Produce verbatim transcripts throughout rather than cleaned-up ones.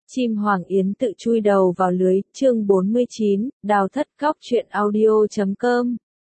Chim hoàng yến tự chui đầu vào lưới, chương bốn mươi chín, đào thất góc truyện audio chấm com.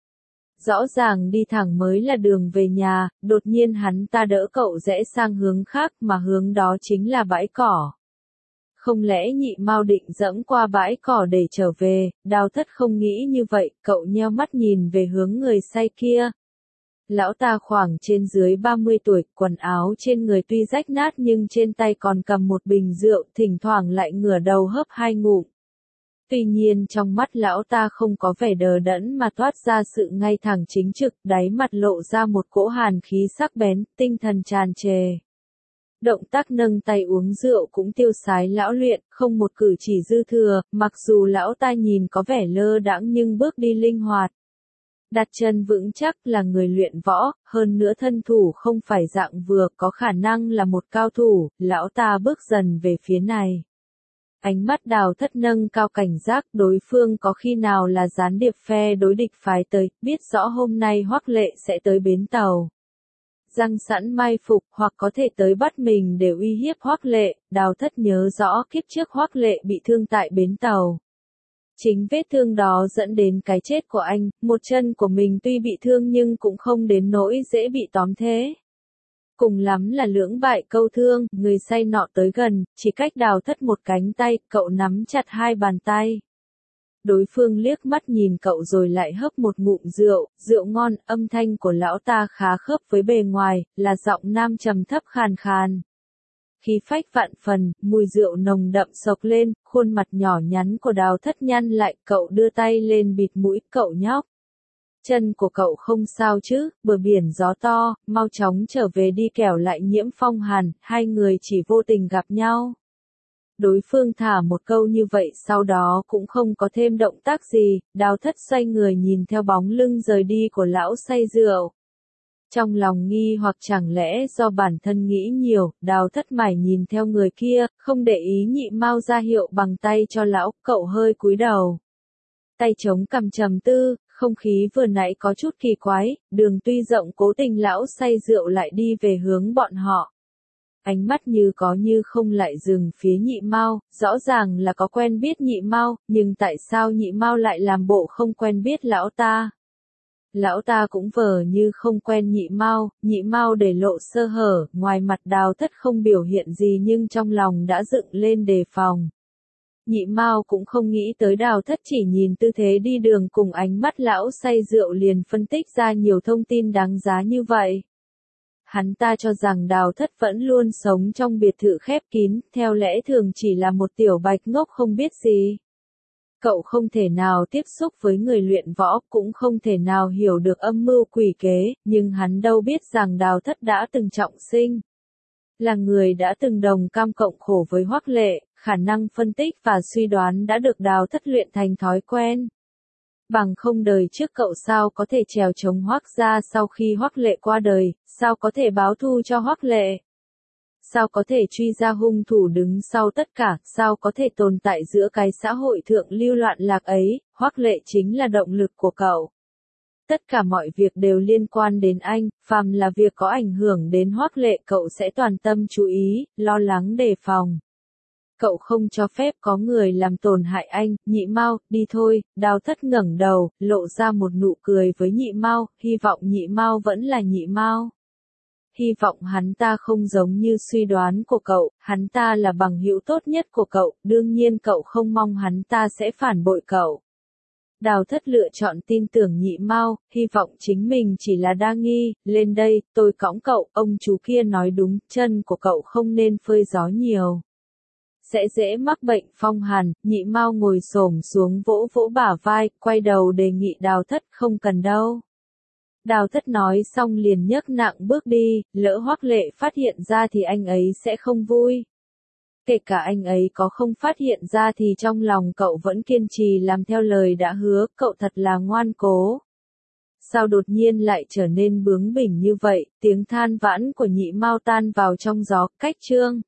Rõ ràng đi thẳng mới là đường về nhà, đột nhiên hắn ta đỡ cậu rẽ sang hướng khác mà hướng đó chính là bãi cỏ. Không lẽ nhị Mao định dẫm qua bãi cỏ để trở về, đào thất không nghĩ như vậy, cậu nheo mắt nhìn về hướng người say kia. Lão ta khoảng trên dưới ba mươi tuổi, quần áo trên người tuy rách nát nhưng trên tay còn cầm một bình rượu, thỉnh thoảng lại ngửa đầu hớp hai ngụm. Tuy nhiên trong mắt lão ta không có vẻ đờ đẫn mà toát ra sự ngay thẳng chính trực, đáy mặt lộ ra một cỗ hàn khí sắc bén, tinh thần tràn trề. Động tác nâng tay uống rượu cũng tiêu sái lão luyện, không một cử chỉ dư thừa, mặc dù lão ta nhìn có vẻ lơ đãng nhưng bước đi linh hoạt. Đặt chân vững chắc, là người luyện võ, hơn nữa thân thủ không phải dạng vừa, có khả năng là một cao thủ, lão ta bước dần về phía này. Ánh mắt đào thất nâng cao cảnh giác, đối phương có khi nào là gián điệp phe đối địch phái tới, biết rõ hôm nay Hoắc Lệ sẽ tới bến tàu. Răng sẵn mai phục, hoặc có thể tới bắt mình để uy hiếp Hoắc Lệ, đào thất nhớ rõ kiếp trước Hoắc Lệ bị thương tại bến tàu. Chính vết thương đó dẫn đến cái chết của anh, một chân của mình tuy bị thương nhưng cũng không đến nỗi dễ bị tóm thế. Cùng lắm là lưỡng bại câu thương, người say nọ tới gần, chỉ cách đào thất một cánh tay, cậu nắm chặt hai bàn tay. Đối phương liếc mắt nhìn cậu rồi lại hớp một ngụm rượu, rượu ngon, âm thanh của lão ta khá khớp với bề ngoài, là giọng nam trầm thấp khàn khàn. Khí phách vạn phần, mùi rượu nồng đậm sộc lên, khuôn mặt nhỏ nhắn của đào thất nhăn lại, cậu đưa tay lên bịt mũi, cậu nhóc. Chân của cậu không sao chứ, bờ biển gió to, mau chóng trở về đi kẻo lại nhiễm phong hàn, hai người chỉ vô tình gặp nhau. Đối phương thả một câu như vậy sau đó cũng không có thêm động tác gì, đào thất xoay người nhìn theo bóng lưng rời đi của lão say rượu. Trong lòng nghi hoặc chẳng lẽ do bản thân nghĩ nhiều, đào thất mải nhìn theo người kia, không để ý nhị Mao ra hiệu bằng tay cho lão, cậu hơi cúi đầu. Tay chống cằm trầm tư, không khí vừa nãy có chút kỳ quái, đường tuy rộng cố tình lão say rượu lại đi về hướng bọn họ. Ánh mắt như có như không lại dừng phía nhị Mao, rõ ràng là có quen biết nhị Mao, nhưng tại sao nhị Mao lại làm bộ không quen biết lão ta? Lão ta cũng vờ như không quen nhị Mao, nhị Mao để lộ sơ hở, ngoài mặt đào thất không biểu hiện gì nhưng trong lòng đã dựng lên đề phòng. Nhị Mao cũng không nghĩ tới đào thất chỉ nhìn tư thế đi đường cùng ánh mắt lão say rượu liền phân tích ra nhiều thông tin đáng giá như vậy. Hắn ta cho rằng đào thất vẫn luôn sống trong biệt thự khép kín, theo lẽ thường chỉ là một tiểu bạch ngốc không biết gì. Cậu không thể nào tiếp xúc với người luyện võ, cũng không thể nào hiểu được âm mưu quỷ kế, nhưng hắn đâu biết rằng đào thất đã từng trọng sinh. Là người đã từng đồng cam cộng khổ với Hoắc Lệ, khả năng phân tích và suy đoán đã được đào thất luyện thành thói quen. Bằng không đời trước cậu sao có thể trèo chống Hoắc gia sau khi Hoắc Lệ qua đời, sao có thể báo thù cho Hoắc Lệ? Sao có thể truy ra hung thủ đứng sau tất cả, sao có thể tồn tại giữa cái xã hội thượng lưu loạn lạc ấy, Hoắc Lệ chính là động lực của cậu. Tất cả mọi việc đều liên quan đến anh, phàm là việc có ảnh hưởng đến Hoắc Lệ cậu sẽ toàn tâm chú ý, lo lắng đề phòng. Cậu không cho phép có người làm tổn hại anh, nhị Mao, đi thôi, đào thất ngẩng đầu, lộ ra một nụ cười với nhị Mao, hy vọng nhị Mao vẫn là nhị Mao. Hy vọng hắn ta không giống như suy đoán của cậu, hắn ta là bằng hữu tốt nhất của cậu, đương nhiên cậu không mong hắn ta sẽ phản bội cậu. Đào thất lựa chọn tin tưởng nhị Mao, hy vọng chính mình chỉ là đa nghi, lên đây, tôi cõng cậu, ông chú kia nói đúng, chân của cậu không nên phơi gió nhiều. Sẽ dễ mắc bệnh phong hàn, nhị Mao ngồi xổm xuống vỗ vỗ bả vai, quay đầu đề nghị đào thất không cần đâu. Đào thất nói xong liền nhấc nặng bước đi, lỡ Hoắc Lệ phát hiện ra thì anh ấy sẽ không vui. Kể cả anh ấy có không phát hiện ra thì trong lòng cậu vẫn kiên trì làm theo lời đã hứa, cậu thật là ngoan cố. Sao đột nhiên lại trở nên bướng bỉnh như vậy, tiếng than vãn của nhị Mao tan vào trong gió, cách chương.